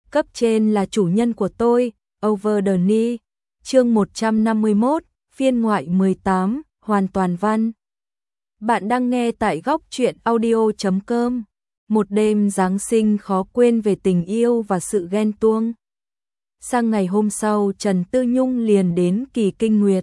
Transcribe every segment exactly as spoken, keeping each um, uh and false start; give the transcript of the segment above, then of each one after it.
Cấp trên là chủ nhân của tôi, Over the Knee. Chương một trăm năm mươi mốt, phiên ngoại mười tám, hoàn toàn văn. Bạn đang nghe tại góc truyện audio chấm com. Một đêm Giáng sinh khó quên về tình yêu và sự ghen tuông. Sang ngày hôm sau, Trần Tư Nhung liền đến Kỳ Kinh Nguyệt.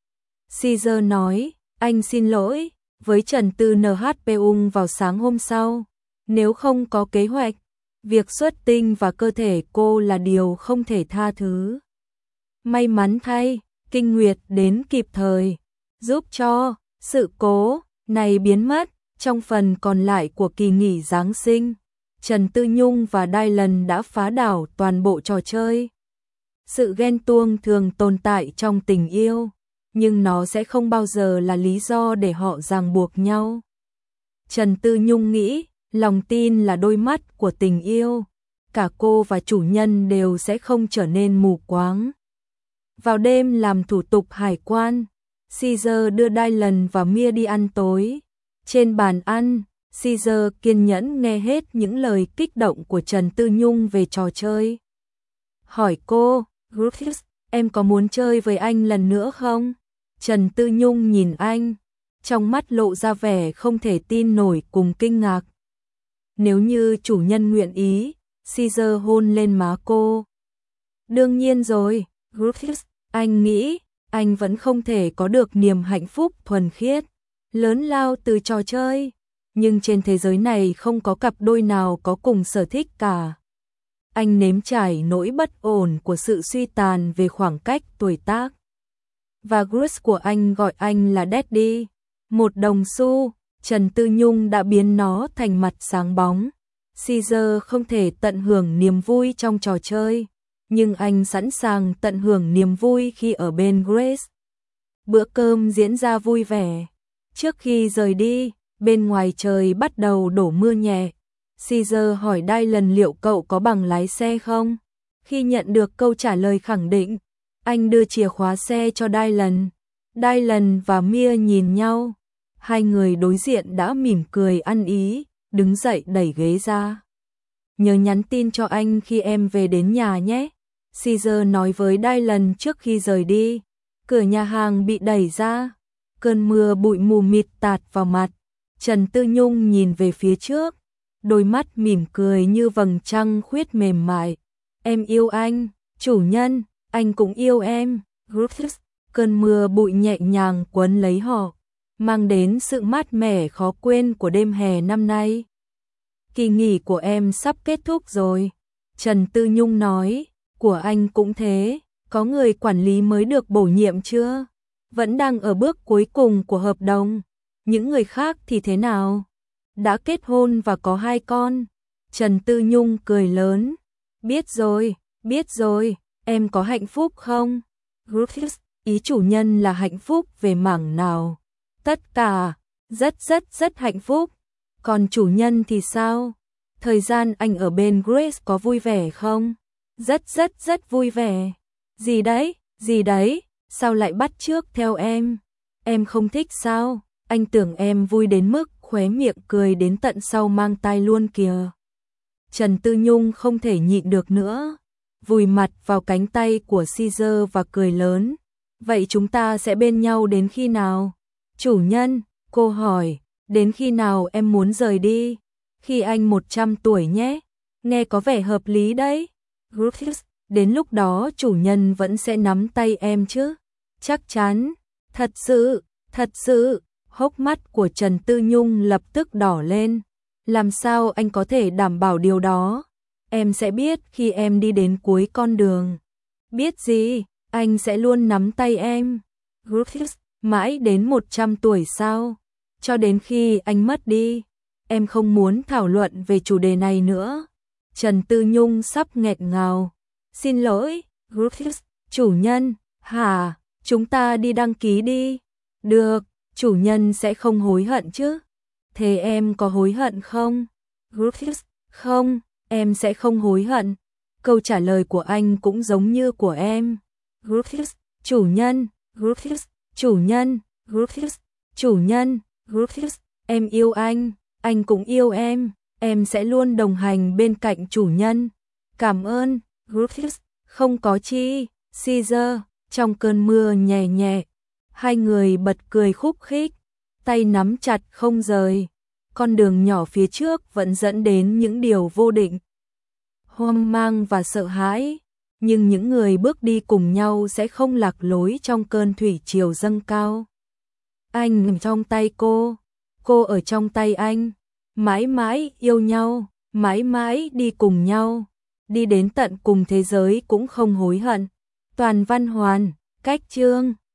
Caesar nói, anh xin lỗi, với Trần Tư en hát pê ung vào sáng hôm sau. Nếu không có kế hoạch, việc xuất tinh và cơ thể cô là điều không thể tha thứ. May mắn thay, Kinh Nguyệt đến kịp thời, giúp cho sự cố này biến mất. Trong phần còn lại của kỳ nghỉ Giáng sinh, Trần Tư Nhung và Dylan đã phá đảo toàn bộ trò chơi. Sự ghen tuông thường tồn tại trong tình yêu, nhưng nó sẽ không bao giờ là lý do để họ ràng buộc nhau. Trần Tư Nhung nghĩ, lòng tin là đôi mắt của tình yêu, cả cô và chủ nhân đều sẽ không trở nên mù quáng. Vào đêm làm thủ tục hải quan, Caesar đưa Dylan và Mia đi ăn tối. Trên bàn ăn, Caesar kiên nhẫn nghe hết những lời kích động của Trần Tư Nhung về trò chơi. Hỏi cô, Griffiths, em có muốn chơi với anh lần nữa không? Trần Tư Nhung nhìn anh, trong mắt lộ ra vẻ không thể tin nổi cùng kinh ngạc. Nếu như chủ nhân nguyện ý, Caesar hôn lên má cô. Đương nhiên rồi, Griffiths, anh nghĩ, anh vẫn không thể có được niềm hạnh phúc thuần khiết, lớn lao từ trò chơi, nhưng trên thế giới này không có cặp đôi nào có cùng sở thích cả. Anh nếm trải nỗi bất ổn của sự suy tàn về khoảng cách tuổi tác. Và Bruce của anh gọi anh là Daddy. Một đồng xu, Trần Tư Nhung đã biến nó thành mặt sáng bóng. Caesar không thể tận hưởng niềm vui trong trò chơi, nhưng anh sẵn sàng tận hưởng niềm vui khi ở bên Grace. Bữa cơm diễn ra vui vẻ. Trước khi rời đi, bên ngoài trời bắt đầu đổ mưa nhẹ. Caesar hỏi Dylan liệu cậu có bằng lái xe không? Khi nhận được câu trả lời khẳng định, anh đưa chìa khóa xe cho Dylan. Dylan và Mia nhìn nhau. Hai người đối diện đã mỉm cười ăn ý, đứng dậy đẩy ghế ra. Nhớ nhắn tin cho anh khi em về đến nhà nhé. Caesar nói với Dylan trước khi rời đi. Cửa nhà hàng bị đẩy ra. Cơn mưa bụi mù mịt tạt vào mặt. Trần Tư Nhung nhìn về phía trước, đôi mắt mỉm cười như vầng trăng khuyết mềm mại. Em yêu anh, chủ nhân, anh cũng yêu em. Griffiths, cơn mưa bụi nhẹ nhàng quấn lấy họ, mang đến sự mát mẻ khó quên của đêm hè năm nay. Kỳ nghỉ của em sắp kết thúc rồi. Trần Tư Nhung nói, của anh cũng thế, có người quản lý mới được bổ nhiệm chưa? Vẫn đang ở bước cuối cùng của hợp đồng. Những người khác thì thế nào? Đã kết hôn và có hai con. Trần Tư Nhung cười lớn. Biết rồi, biết rồi, em có hạnh phúc không? Griffiths, ý chủ nhân là hạnh phúc về mảng nào? Tất cả, rất rất rất hạnh phúc. Còn chủ nhân thì sao? Thời gian anh ở bên Grace có vui vẻ không? Rất rất rất vui vẻ. Gì đấy, gì đấy, sao lại bắt chước theo em? Em không thích sao? Anh tưởng em vui đến mức khóe miệng cười đến tận sau mang tai luôn kìa. Trần Tư Nhung không thể nhịn được nữa, vùi mặt vào cánh tay của Caesar và cười lớn. Vậy chúng ta sẽ bên nhau đến khi nào? Chủ nhân, cô hỏi, đến khi nào em muốn rời đi? Khi anh một trăm tuổi nhé. Nghe có vẻ hợp lý đấy. Griffiths, đến lúc đó chủ nhân vẫn sẽ nắm tay em chứ? Chắc chắn. Thật sự, thật sự. Hốc mắt của Trần Tư Nhung lập tức đỏ lên. Làm sao anh có thể đảm bảo điều đó? Em sẽ biết khi em đi đến cuối con đường. Biết gì? Anh sẽ luôn nắm tay em. Griffiths, mãi đến một trăm tuổi sao? Cho đến khi anh mất đi. Em không muốn thảo luận về chủ đề này nữa. Trần Tư Nhung sắp nghẹt ngào. Xin lỗi, Griffiths, chủ nhân. Hả? Chúng ta đi đăng ký đi. Được. Chủ nhân sẽ không hối hận chứ? Thế em có hối hận không? Griffiths, không, em sẽ không hối hận. Câu trả lời của anh cũng giống như của em. Griffiths, chủ nhân, Griffiths, chủ nhân, Griffiths, chủ nhân, Griffiths, em yêu anh, anh cũng yêu em, em sẽ luôn đồng hành bên cạnh chủ nhân. Cảm ơn, Griffiths, không có chi, Caesar, trong cơn mưa nhẹ nhẹ. Hai người bật cười khúc khích, tay nắm chặt không rời. Con đường nhỏ phía trước vẫn dẫn đến những điều vô định, hoang mang và sợ hãi. Nhưng những người bước đi cùng nhau sẽ không lạc lối trong cơn thủy triều dâng cao. Anh ở trong tay cô, cô ở trong tay anh, mãi mãi yêu nhau, mãi mãi đi cùng nhau, đi đến tận cùng thế giới cũng không hối hận. Toàn văn hoàn, cách chương